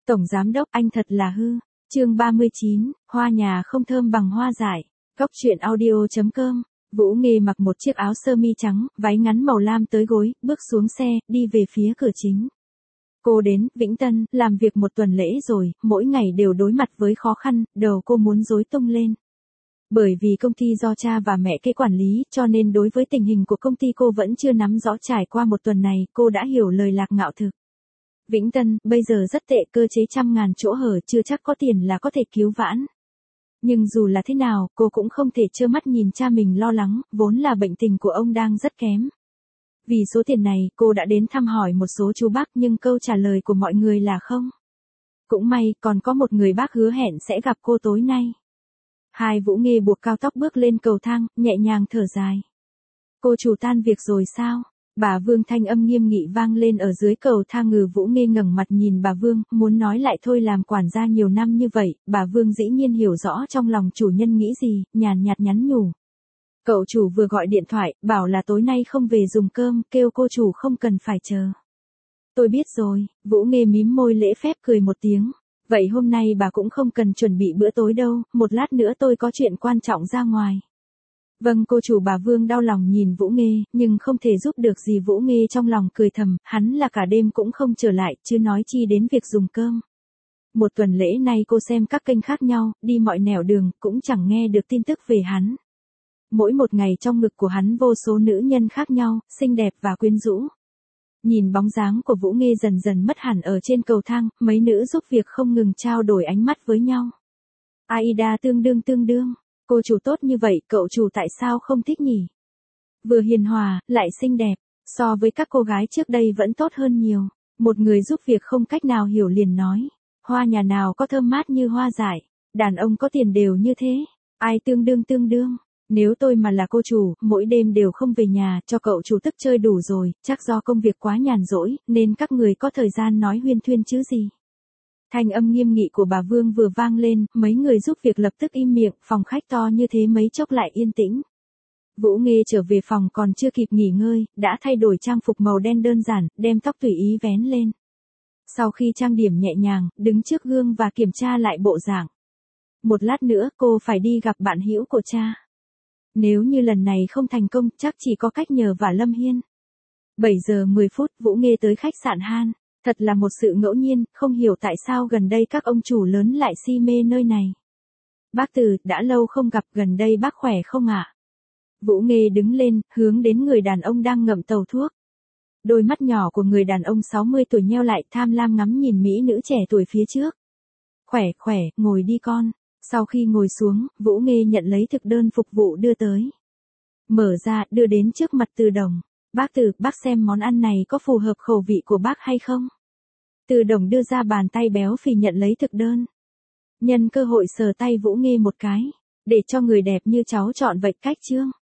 Tổng giám đốc anh thật là hư. Chương 39, hoa nhà không thơm bằng hoa dại. Góc truyện audio.com. Vũ Nghê mặc một chiếc áo sơ mi trắng, váy ngắn màu lam tới gối, bước xuống xe, đi về phía cửa chính. Cô đến Vĩnh Tân, làm việc một tuần lễ rồi, mỗi ngày đều đối mặt với khó khăn, đầu cô muốn rối tung lên. Bởi vì công ty do cha và mẹ kế quản lý, cho nên đối với tình hình của công ty cô vẫn chưa nắm rõ. Trải qua một tuần này, cô đã hiểu lời Lạc Ngạo thực. Vĩnh Tân, bây giờ rất tệ, cơ chế trăm ngàn chỗ hở, chưa chắc có tiền là có thể cứu vãn. Nhưng dù là thế nào, cô cũng không thể trơ mắt nhìn cha mình lo lắng, vốn là bệnh tình của ông đang rất kém. Vì số tiền này, cô đã đến thăm hỏi một số chú bác nhưng câu trả lời của mọi người là không. Cũng may, còn có một người bác hứa hẹn sẽ gặp cô tối nay. Hai Vũ Nghê buộc cao tóc bước lên cầu thang, nhẹ nhàng thở dài. Cô chủ tan việc rồi sao? Bà Vương thanh âm nghiêm nghị vang lên ở dưới cầu thang. Vũ Nghê ngẩng mặt nhìn bà Vương, muốn nói lại thôi, làm quản gia nhiều năm như vậy, bà Vương dĩ nhiên hiểu rõ trong lòng chủ nhân nghĩ gì, nhàn nhạt nhắn nhủ. Cậu chủ vừa gọi điện thoại, bảo là tối nay không về dùng cơm, kêu cô chủ không cần phải chờ. Tôi biết rồi, Vũ Nghê mím môi lễ phép cười một tiếng. Vậy hôm nay bà cũng không cần chuẩn bị bữa tối đâu, một lát nữa tôi có chuyện quan trọng ra ngoài. Vâng cô chủ. Bà Vương đau lòng nhìn Vũ Nghê, nhưng không thể giúp được gì. Vũ Nghê trong lòng cười thầm, hắn là cả đêm cũng không trở lại, chứ nói chi đến việc dùng cơm. Một tuần lễ nay cô xem các kênh khác nhau, đi mọi nẻo đường, cũng chẳng nghe được tin tức về hắn. Mỗi một ngày trong ngực của hắn vô số nữ nhân khác nhau, xinh đẹp và quyến rũ. Nhìn bóng dáng của Vũ Nghê dần dần mất hẳn ở trên cầu thang, mấy nữ giúp việc không ngừng trao đổi ánh mắt với nhau. Aida tương đương. Cô chủ tốt như vậy, cậu chủ tại sao không thích nhỉ? Vừa hiền hòa, lại xinh đẹp, so với các cô gái trước đây vẫn tốt hơn nhiều. Một người giúp việc không cách nào hiểu liền nói. Hoa nhà nào có thơm mát như hoa dại, đàn ông có tiền đều như thế. Ai tương đương. Nếu tôi mà là cô chủ, mỗi đêm đều không về nhà, cho cậu chủ tức chơi đủ rồi, chắc do công việc quá nhàn rỗi, nên các người có thời gian nói huyên thuyên chứ gì. Thanh âm nghiêm nghị của bà Vương vừa vang lên, mấy người giúp việc lập tức im miệng, phòng khách to như thế mấy chốc lại yên tĩnh. Vũ Nghê trở về phòng còn chưa kịp nghỉ ngơi, đã thay đổi trang phục màu đen đơn giản, đem tóc tùy ý vén lên. Sau khi trang điểm nhẹ nhàng, đứng trước gương và kiểm tra lại bộ dạng. Một lát nữa cô phải đi gặp bạn hữu của cha. Nếu như lần này không thành công, chắc chỉ có cách nhờ vả Lâm Hiên. 7 giờ 10 phút, Vũ Nghê tới khách sạn Han. Thật là một sự ngẫu nhiên, không hiểu tại sao gần đây các ông chủ lớn lại si mê nơi này. Bác Từ, đã lâu không gặp, gần đây bác khỏe không ạ? Vũ Nghê đứng lên, hướng đến người đàn ông đang ngậm tàu thuốc. Đôi mắt nhỏ của người đàn ông 60 tuổi nheo lại, tham lam ngắm nhìn mỹ nữ trẻ tuổi phía trước. Khỏe, ngồi đi con. Sau khi ngồi xuống, Vũ Nghê nhận lấy thực đơn phục vụ đưa tới. Mở ra, đưa đến trước mặt Từ Đồng. Bác Từ, bác xem món ăn này có phù hợp khẩu vị của bác hay không? Từ Đồng đưa ra bàn tay béo phì nhận lấy thực đơn. Nhân cơ hội sờ tay Vũ Nghê một cái. Để cho người đẹp như cháu chọn vậy cách chương.